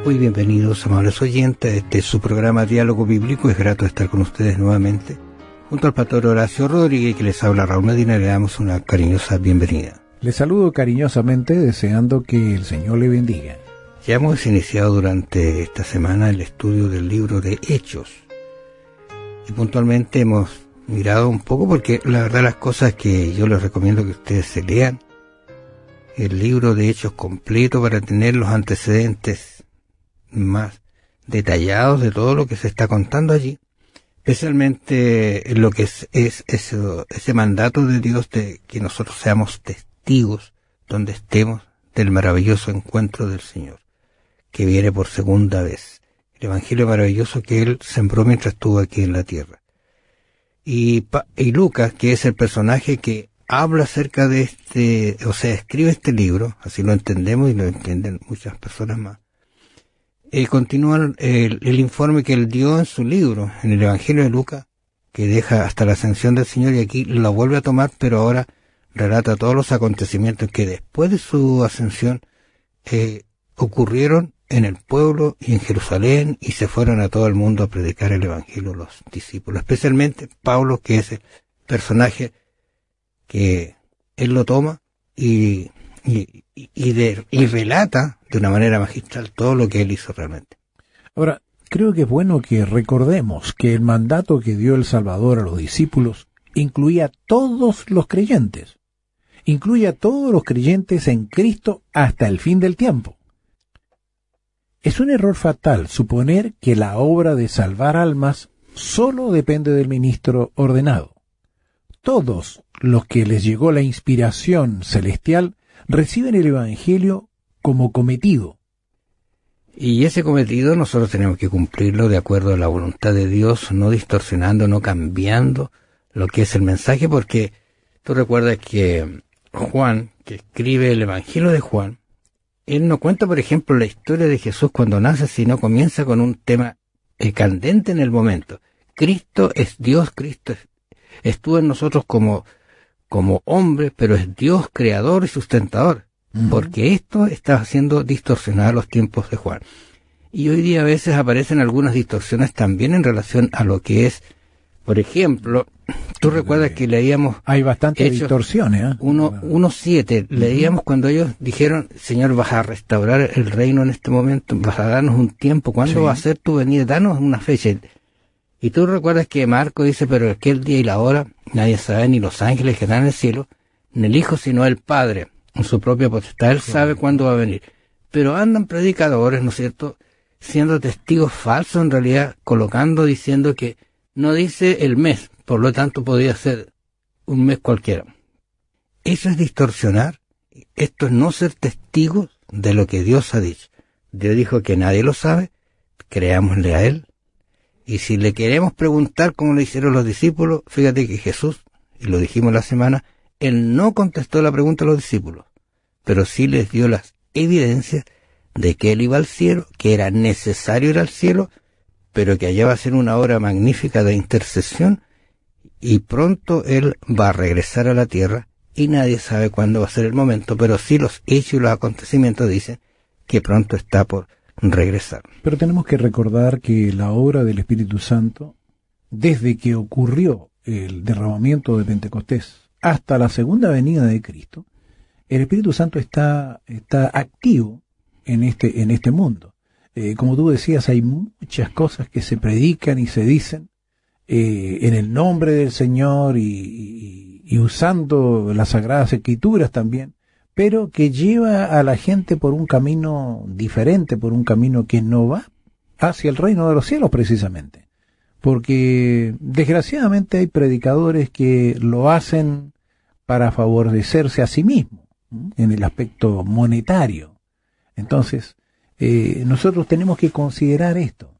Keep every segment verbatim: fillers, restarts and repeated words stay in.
Muy bienvenidos, amables oyentes. Este es su programa Diálogo Bíblico. Es grato estar con ustedes nuevamente. Junto al pastor Horacio Rodríguez, que les habla Raúl Medina, le damos una cariñosa bienvenida. Les saludo cariñosamente, deseando que el Señor le bendiga. Ya hemos iniciado durante esta semana el estudio del libro de Hechos. Y puntualmente hemos mirado un poco, porque la verdad las cosas que yo les recomiendo que ustedes se lean, el libro de Hechos completo para tener los antecedentes más detallados de todo lo que se está contando allí, especialmente lo que es, es ese, ese mandato de Dios de que nosotros seamos testigos donde estemos del maravilloso encuentro del Señor, que viene por segunda vez, el evangelio maravilloso que Él sembró mientras estuvo aquí en la tierra. Y, y Lucas, que es el personaje que habla acerca de este, o sea, escribe este libro, así lo entendemos y lo entienden muchas personas más. Eh, continúa el, el informe que él dio en su libro, en el Evangelio de Lucas, que deja hasta la ascensión del Señor, y aquí lo vuelve a tomar, pero ahora relata todos los acontecimientos que después de su ascensión eh, ocurrieron en el pueblo y en Jerusalén, y se fueron a todo el mundo a predicar el Evangelio los discípulos, especialmente Pablo, que es el personaje que él lo toma y, y, y, de, y relata de una manera magistral todo lo que él hizo realmente. Ahora, creo que es bueno que recordemos que el mandato que dio el Salvador a los discípulos incluía a todos los creyentes, incluye a todos los creyentes en Cristo hasta el fin del tiempo. Es un error fatal suponer que la obra de salvar almas solo depende del ministro ordenado. Todos los que les llegó la inspiración celestial reciben el Evangelio como cometido. Y ese cometido nosotros tenemos que cumplirlo de acuerdo a la voluntad de Dios, no distorsionando, no cambiando lo que es el mensaje, porque tú recuerdas que Juan, que escribe el Evangelio de Juan, él no cuenta, por ejemplo, la historia de Jesús cuando nace, sino comienza con un tema eh, candente en el momento. Cristo es Dios, Cristo es, estuvo en nosotros como como hombre, pero es Dios creador y sustentador, uh-huh. Porque esto está haciendo distorsionar los tiempos de Juan. Y hoy día a veces aparecen algunas distorsiones también en relación a lo que es, por ejemplo, tú sí, recuerdas que leíamos... Hay bastantes distorsiones, ¿eh? uno siete, uh-huh. Leíamos cuando ellos dijeron, Señor, vas a restaurar el reino en este momento, vas a darnos un tiempo, ¿cuándo sí. va a ser tu venida? Danos una fecha. Y tú recuerdas que Marco dice, pero aquel día y la hora nadie sabe, ni los ángeles que están en el cielo, ni el Hijo, sino el Padre, en su propia potestad. Él sabe cuándo va a venir. Pero andan predicadores, ¿no es cierto?, siendo testigos falsos en realidad, colocando, diciendo que no dice el mes, por lo tanto podría ser un mes cualquiera. Eso es distorsionar. Esto es no ser testigos de lo que Dios ha dicho. Dios dijo que nadie lo sabe, creámosle a Él. Y si le queremos preguntar cómo le hicieron los discípulos, fíjate que Jesús, y lo dijimos la semana, Él no contestó la pregunta a los discípulos, pero sí les dio las evidencias de que Él iba al cielo, que era necesario ir al cielo, pero que allá va a ser una obra magnífica de intercesión, y pronto Él va a regresar a la tierra, y nadie sabe cuándo va a ser el momento, pero sí los hechos y los acontecimientos dicen que pronto está por regresar. Pero tenemos que recordar que la obra del Espíritu Santo, desde que ocurrió el derramamiento de Pentecostés hasta la segunda venida de Cristo, el Espíritu Santo está, está activo en este, en este mundo. Eh, como tú decías, hay muchas cosas que se predican y se dicen eh, en el nombre del Señor y, y, y usando las Sagradas Escrituras también, pero que lleva a la gente por un camino diferente, por un camino que no va hacia el reino de los cielos precisamente. Porque desgraciadamente hay predicadores que lo hacen para favorecerse a sí mismos, ¿sí?, en el aspecto monetario. Entonces, eh, nosotros tenemos que considerar esto,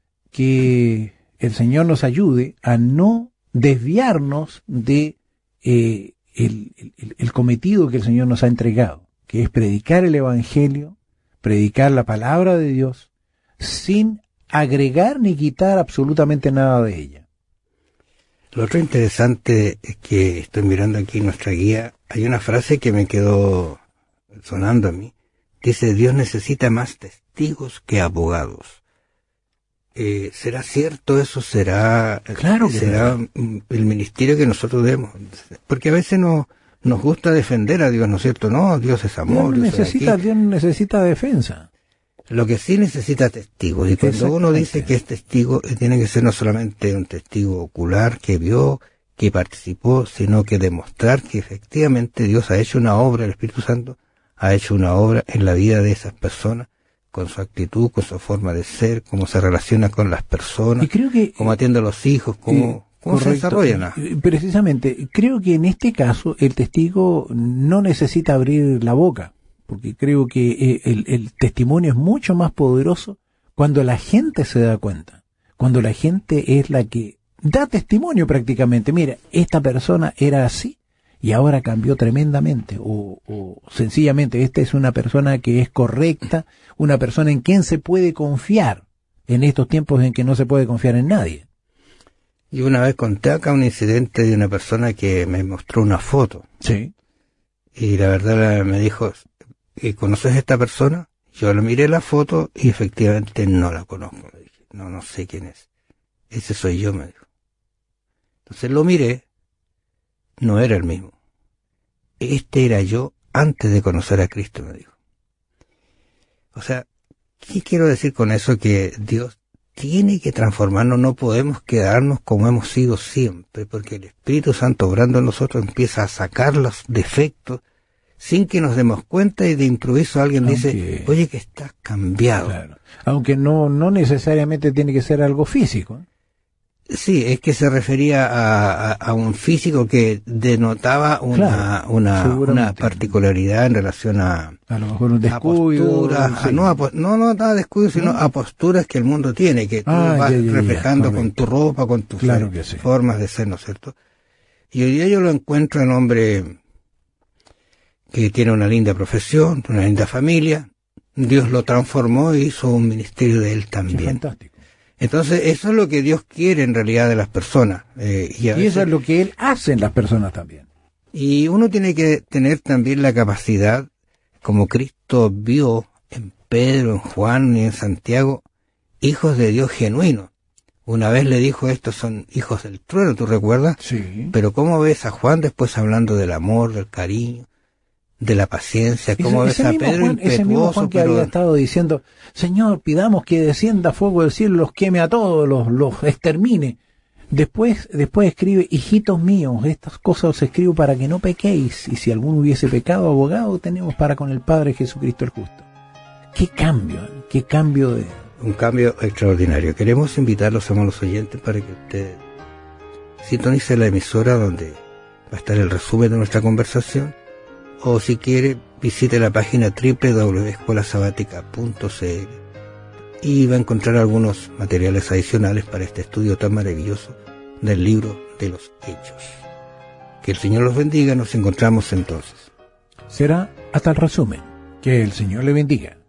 que el Señor nos ayude a no desviarnos de eh, El, el, el cometido que el Señor nos ha entregado, que es predicar el Evangelio, predicar la palabra de Dios, sin agregar ni quitar absolutamente nada de ella. Lo otro interesante es que estoy mirando aquí en nuestra guía, hay una frase que me quedó sonando a mí. Dice, Dios necesita más testigos testigos que abogados. Eh, ¿Será cierto eso? ¿Será, claro que será el ministerio que nosotros debemos? Porque a veces no, nos gusta defender a Dios, ¿no es cierto? No, Dios es amor. Dios, Dios necesita, es Dios necesita defensa. Lo que sí necesita testigos. Y cuando uno dice que es testigo, tiene que ser no solamente un testigo ocular que vio, que participó, sino que demostrar que efectivamente Dios ha hecho una obra, el Espíritu Santo ha hecho una obra en la vida de esas personas, con su actitud, con su forma de ser, cómo se relaciona con las personas, y creo que, cómo atiende a los hijos, cómo, eh, cómo se desarrollan. Precisamente, creo que en este caso el testigo no necesita abrir la boca, porque creo que el, el testimonio es mucho más poderoso cuando la gente se da cuenta, cuando la gente es la que da testimonio prácticamente. Mira, esta persona era así y ahora cambió tremendamente, o, o sencillamente esta es una persona que es correcta, una persona en quien se puede confiar en estos tiempos en que no se puede confiar en nadie. Y una vez conté acá un incidente de una persona que me mostró una foto. Sí. Y la verdad me dijo, ¿conoces a esta persona? Yo le miré la foto y efectivamente no la conozco. Le dije, no, no sé quién es. Ese soy yo, me dijo. Entonces lo miré, no era el mismo. Este era yo antes de conocer a Cristo, me dijo. O sea, ¿qué quiero decir con eso? Que Dios tiene que transformarnos, no podemos quedarnos como hemos sido siempre, porque el Espíritu Santo obrando en nosotros empieza a sacar los defectos sin que nos demos cuenta, y de improviso alguien Aunque, dice, oye, que estás cambiado. Claro. Aunque no, no necesariamente tiene que ser algo físico. Sí, es que se refería a, a, a un físico que denotaba una, claro, una, una particularidad en relación a, a lo mejor un descuido, a posturas, sí. a, no, a, no, no a descuido, sino ¿no? a posturas que el mundo tiene, que tú ah, vas ya, ya, reflejando ya, con tu ropa, con tus claro que sí. formas de ser, ¿no es cierto? Y hoy día yo lo encuentro en hombre que tiene una linda profesión, una linda familia. Dios lo transformó y hizo un ministerio de él también. Qué fantástico. Entonces, eso es lo que Dios quiere en realidad de las personas. Eh, y, y veces, eso es lo que Él hace en las personas también. Y uno tiene que tener también la capacidad, como Cristo vio en Pedro, en Juan y en Santiago, hijos de Dios genuinos. Una vez le dijo, estos son hijos del trueno, ¿tú recuerdas? Sí. Pero ¿cómo ves a Juan después hablando del amor, del cariño, de la paciencia? ¿Cómo ves a Pedro Juan, ese mismo Juan que pero... había estado diciendo, Señor, pidamos que descienda fuego del cielo, los queme a todos, los, los extermine? Después, después escribe, hijitos míos, estas cosas os escribo para que no pequéis, y si alguno hubiese pecado, abogado tenemos para con el Padre Jesucristo el justo. ¡Qué cambio! ¡Qué cambio de...! Un cambio extraordinario. Queremos invitarlos, amados oyentes, para que usted sintonice la emisora donde va a estar el resumen de nuestra conversación, o si quiere, visite la página doble u doble u doble u punto escuela sabática punto c l y va a encontrar algunos materiales adicionales para este estudio tan maravilloso del libro de los Hechos. Que el Señor los bendiga, nos encontramos entonces. Será hasta el resumen. Que el Señor le bendiga.